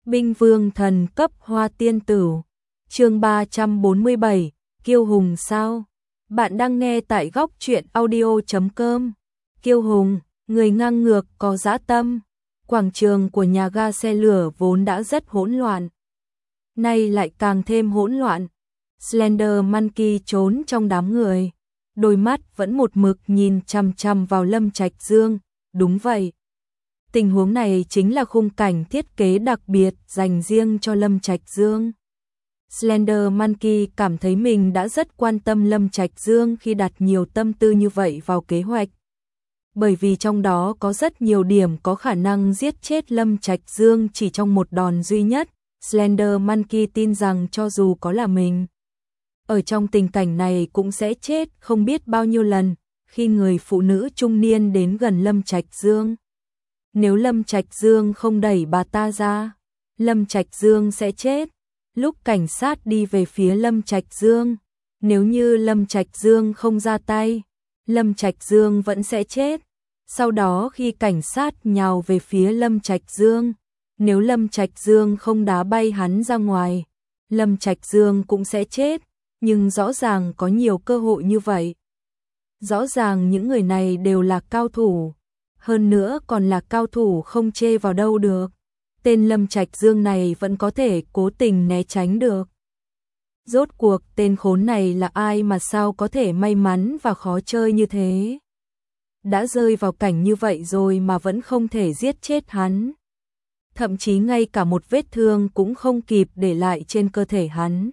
Binh vương thần cấp hoa tiên tử. Chương 347, Kiêu Hùng sao? Bạn đang nghe tại góc truyện audio.com. Kiêu Hùng, người ngang ngược có dã tâm. Quảng trường của nhà ga xe lửa vốn đã rất hỗn loạn, nay lại càng thêm hỗn loạn. Slender Monkey trốn trong đám người, đôi mắt vẫn một mực nhìn chằm chằm vào Lâm Trạch Dương. Đúng vậy, tình huống này chính là khung cảnh thiết kế đặc biệt dành riêng cho Lâm Trạch Dương. Slender Monkey cảm thấy mình đã rất quan tâm Lâm Trạch Dương khi đặt nhiều tâm tư như vậy vào kế hoạch. Bởi vì trong đó có rất nhiều điểm có khả năng giết chết Lâm Trạch Dương chỉ trong một đòn duy nhất. Slender Monkey tin rằng cho dù có là mình ở trong tình cảnh này cũng sẽ chết không biết bao nhiêu lần khi người phụ nữ trung niên đến gần Lâm Trạch Dương. Nếu Lâm Trạch Dương không đẩy bà ta ra, Lâm Trạch Dương sẽ chết. Lúc cảnh sát đi về phía Lâm Trạch Dương, nếu như Lâm Trạch Dương không ra tay, Lâm Trạch Dương vẫn sẽ chết. Sau đó khi cảnh sát nhào về phía Lâm Trạch Dương, nếu Lâm Trạch Dương không đá bay hắn ra ngoài, Lâm Trạch Dương cũng sẽ chết. Nhưng rõ ràng có nhiều cơ hội như vậy. Rõ ràng những người này đều là cao thủ, hơn nữa còn là cao thủ không chê vào đâu được. Tên Lâm Trạch Dương này vẫn có thể cố tình né tránh được. Rốt cuộc tên khốn này là ai mà sao có thể may mắn và khó chơi như thế? Đã rơi vào cảnh như vậy rồi mà vẫn không thể giết chết hắn. Thậm chí ngay cả một vết thương cũng không kịp để lại trên cơ thể hắn.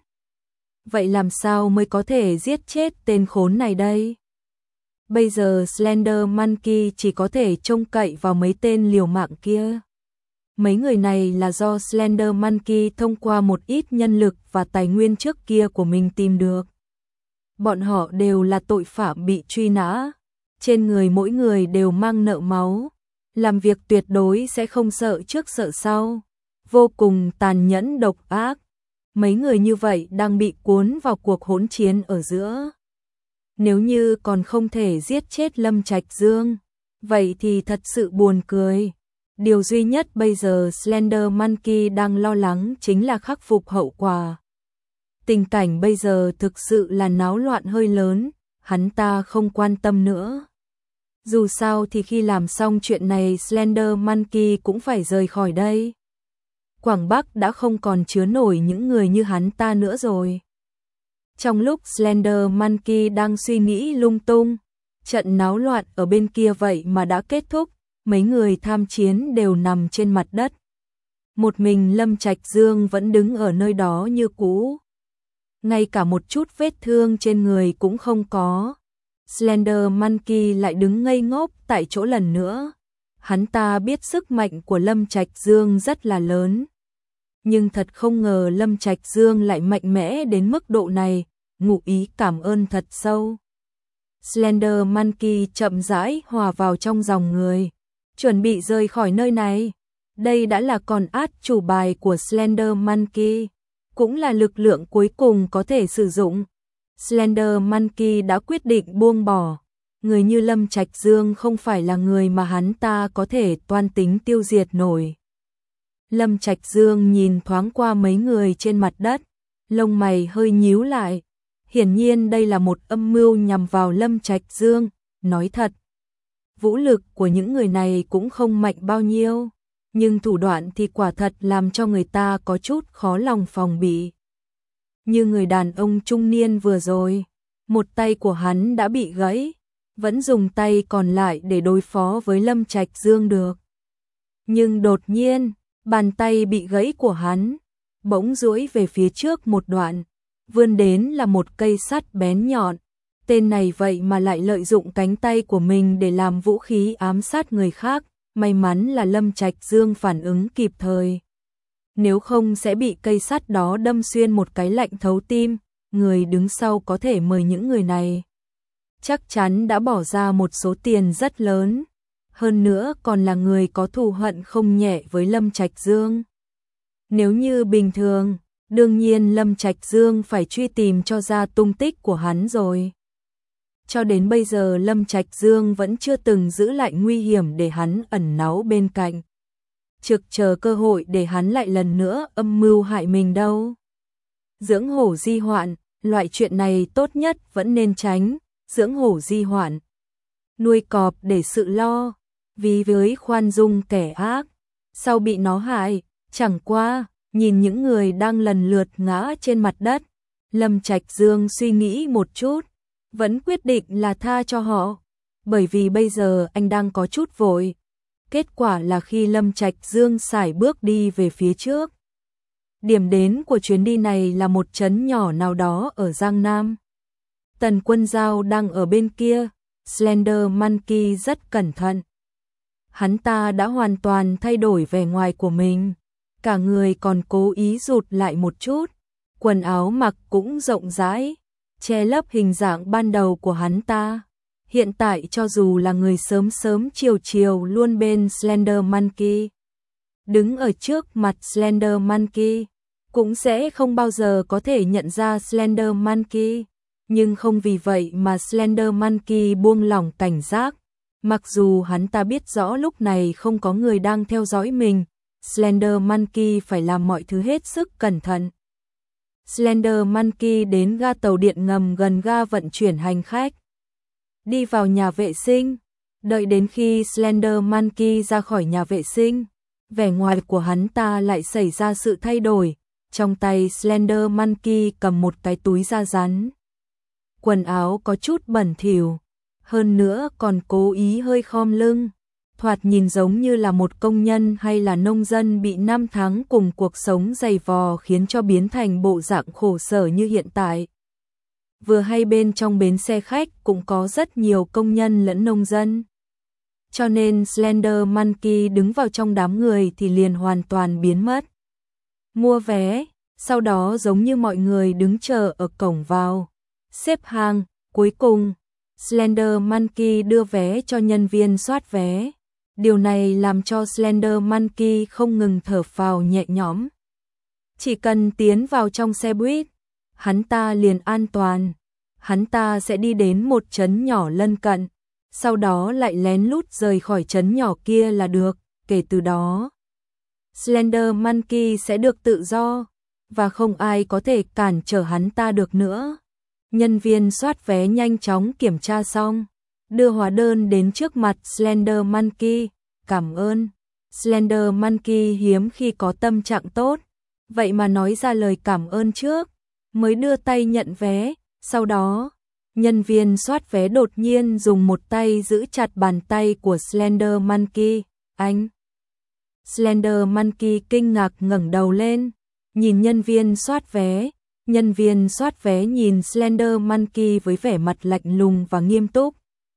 Vậy làm sao mới có thể giết chết tên khốn này đây? Bây giờ Slender Monkey chỉ có thể trông cậy vào mấy tên liều mạng kia. Mấy người này là do Slender Monkey thông qua một ít nhân lực và tài nguyên trước kia của mình tìm được. Bọn họ đều là tội phạm bị truy nã, trên người mỗi người đều mang nợ máu, làm việc tuyệt đối sẽ không sợ trước sợ sau, vô cùng tàn nhẫn độc ác. Mấy người như vậy đang bị cuốn vào cuộc hỗn chiến ở giữa. Nếu như còn không thể giết chết Lâm Trạch Dương, vậy thì thật sự buồn cười. Điều duy nhất bây giờ Slender Monkey đang lo lắng chính là khắc phục hậu quả. Tình cảnh bây giờ thực sự là náo loạn hơi lớn, hắn ta không quan tâm nữa. Dù sao thì khi làm xong chuyện này Slender Monkey cũng phải rời khỏi đây. Quảng Bắc đã không còn chứa nổi những người như hắn ta nữa rồi. Trong lúc Slender Monkey đang suy nghĩ lung tung, trận náo loạn ở bên kia vậy mà đã kết thúc, mấy người tham chiến đều nằm trên mặt đất. Một mình Lâm Trạch Dương vẫn đứng ở nơi đó như cũ. Ngay cả một chút vết thương trên người cũng không có. Slender Monkey lại đứng ngây ngốc tại chỗ lần nữa. Hắn ta biết sức mạnh của Lâm Trạch Dương rất là lớn. Nhưng thật không ngờ Lâm Trạch Dương lại mạnh mẽ đến mức độ này, ngụ ý cảm ơn thật sâu. Slender Monkey chậm rãi hòa vào trong dòng người, chuẩn bị rời khỏi nơi này. Đây đã là con át chủ bài của Slender Monkey, cũng là lực lượng cuối cùng có thể sử dụng. Slender Monkey đã quyết định buông bỏ. Người như Lâm Trạch Dương không phải là người mà hắn ta có thể toan tính tiêu diệt nổi. Lâm Trạch Dương nhìn thoáng qua mấy người trên mặt đất, lông mày hơi nhíu lại. Hiển nhiên đây là một âm mưu nhằm vào Lâm Trạch Dương. Nói thật, vũ lực của những người này cũng không mạnh bao nhiêu, nhưng thủ đoạn thì quả thật làm cho người ta có chút khó lòng phòng bị. Như người đàn ông trung niên vừa rồi, một tay của hắn đã bị gãy, vẫn dùng tay còn lại để đối phó với Lâm Trạch Dương được. Nhưng đột nhiên, bàn tay bị gãy của hắn bỗng duỗi về phía trước một đoạn, vươn đến là một cây sắt bén nhọn. Tên này vậy mà lại lợi dụng cánh tay của mình để làm vũ khí ám sát người khác. May mắn là Lâm Trạch Dương phản ứng kịp thời. Nếu không sẽ bị cây sắt đó đâm xuyên một cái lạnh thấu tim. Người đứng sau có thể mời những người này chắc chắn đã bỏ ra một số tiền rất lớn. Hơn nữa còn là người có thù hận không nhẹ với Lâm Trạch Dương. Nếu như bình thường, đương nhiên Lâm Trạch Dương phải truy tìm cho ra tung tích của hắn rồi. Cho đến bây giờ Lâm Trạch Dương vẫn chưa từng giữ lại nguy hiểm để hắn ẩn náu bên cạnh. trực chờ cơ hội để hắn lại lần nữa âm mưu hại mình đâu. Dưỡng hổ di hoạn, loại chuyện này tốt nhất vẫn nên tránh, dưỡng hổ di hoạn. Nuôi cọp để sự lo, vì với khoan dung kẻ ác, sau bị nó hại, chẳng qua, nhìn những người đang lần lượt ngã trên mặt đất, Lâm Trạch Dương suy nghĩ một chút, vẫn quyết định là tha cho họ, bởi vì bây giờ anh đang có chút vội. Kết quả là khi Lâm Trạch Dương sải bước đi về phía trước. Điểm đến của chuyến đi này là một trấn nhỏ nào đó ở Giang Nam. Tần Quân Giao đang ở bên kia, Slender Monkey rất cẩn thận. Hắn ta đã hoàn toàn thay đổi vẻ ngoài của mình, cả người còn cố ý rụt lại một chút, quần áo mặc cũng rộng rãi, che lấp hình dạng ban đầu của hắn ta. Hiện tại cho dù là người sớm sớm chiều chiều luôn bên Slender Monkey, đứng ở trước mặt Slender Monkey, cũng sẽ không bao giờ có thể nhận ra Slender Monkey. Nhưng không vì vậy mà Slender Monkey buông lỏng cảnh giác. Mặc dù hắn ta biết rõ lúc này không có người đang theo dõi mình, Slender Monkey phải làm mọi thứ hết sức cẩn thận. Slender Monkey đến ga tàu điện ngầm gần ga vận chuyển hành khách. Đi vào nhà vệ sinh, đợi đến khi Slender Monkey ra khỏi nhà vệ sinh, vẻ ngoài của hắn ta lại xảy ra sự thay đổi, trong tay Slender Monkey cầm một cái túi da rắn. Quần áo có chút bẩn thỉu, hơn nữa còn cố ý hơi khom lưng, thoạt nhìn giống như là một công nhân hay là nông dân bị năm tháng cùng cuộc sống dày vò khiến cho biến thành bộ dạng khổ sở như hiện tại. Vừa hay bên trong bến xe khách cũng có rất nhiều công nhân lẫn nông dân. Cho nên Slender Monkey đứng vào trong đám người thì liền hoàn toàn biến mất. Mua vé, sau đó giống như mọi người đứng chờ ở cổng vào, xếp hàng, cuối cùng Slender Monkey đưa vé cho nhân viên soát vé. Điều này làm cho Slender Monkey không ngừng thở phào nhẹ nhõm. Chỉ cần tiến vào trong xe buýt, hắn ta liền an toàn. Hắn ta sẽ đi đến một trấn nhỏ lân cận, sau đó lại lén lút rời khỏi trấn nhỏ kia là được. Kể từ đó, Slender Monkey sẽ được tự do, và không ai có thể cản trở hắn ta được nữa. Nhân viên soát vé nhanh chóng kiểm tra xong, đưa hóa đơn đến trước mặt Slender Monkey. Cảm ơn. Slender Monkey hiếm khi có tâm trạng tốt, vậy mà nói ra lời cảm ơn trước, mới đưa tay nhận vé. Sau đó, nhân viên soát vé đột nhiên dùng một tay giữ chặt bàn tay của Slender Monkey. Anh! Slender Monkey kinh ngạc ngẩng đầu lên, nhìn nhân viên soát vé. Nhân viên soát vé nhìn Slender Monkey với vẻ mặt lạnh lùng và nghiêm túc.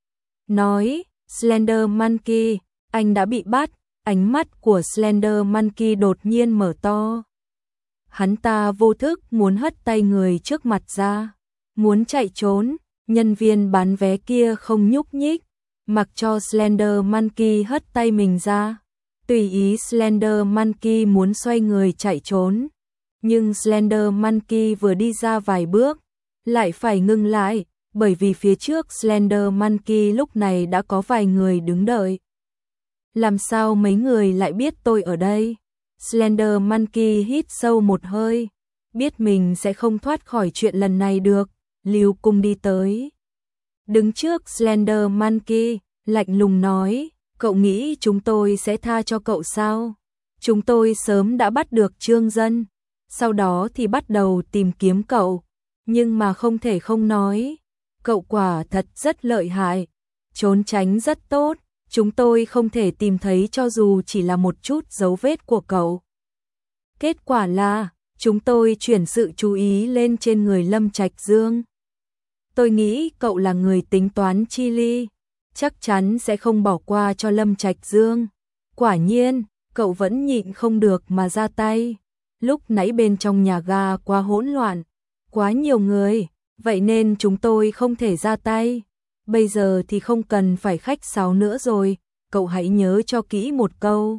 Nói, Slender Monkey, anh đã bị bắt. Ánh mắt của Slender Monkey đột nhiên mở to. Hắn ta vô thức muốn hất tay người trước mặt ra, muốn chạy trốn. Nhân viên bán vé kia không nhúc nhích, mặc cho Slender Monkey hất tay mình ra. Tùy ý Slender Monkey muốn xoay người chạy trốn. Nhưng Slender Monkey vừa đi ra vài bước, lại phải ngưng lại, bởi vì phía trước Slender Monkey lúc này đã có vài người đứng đợi. Làm sao mấy người lại biết tôi ở đây? Slender Monkey hít sâu một hơi, biết mình sẽ không thoát khỏi chuyện lần này được, Lưu Cung đi tới. Đứng trước Slender Monkey, lạnh lùng nói, cậu nghĩ chúng tôi sẽ tha cho cậu sao? Chúng tôi sớm đã bắt được Trương Dân, sau đó thì bắt đầu tìm kiếm cậu, nhưng mà không thể không nói, cậu quả thật rất lợi hại, trốn tránh rất tốt, chúng tôi không thể tìm thấy cho dù chỉ là một chút dấu vết của cậu. Kết quả là, chúng tôi chuyển sự chú ý lên trên người Lâm Trạch Dương. Tôi nghĩ cậu là người tính toán chi ly, chắc chắn sẽ không bỏ qua cho Lâm Trạch Dương. Quả nhiên, cậu vẫn nhịn không được mà ra tay. Lúc nãy bên trong nhà ga quá hỗn loạn, quá nhiều người, vậy nên chúng tôi không thể ra tay. Bây giờ thì không cần phải khách sáo nữa rồi, cậu hãy nhớ cho kỹ một câu.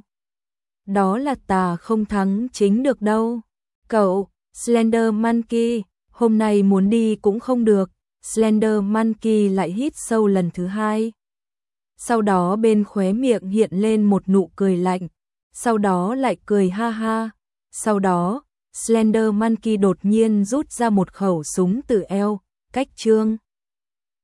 Đó là tà không thắng chính được đâu. Cậu, Slender Monkey, hôm nay muốn đi cũng không được. Slender Monkey lại hít sâu lần thứ hai. Sau đó bên khóe miệng hiện lên một nụ cười lạnh. sau đó lại cười ha ha. Sau đó, Slender Monkey đột nhiên rút ra một khẩu súng từ eo, cách Trương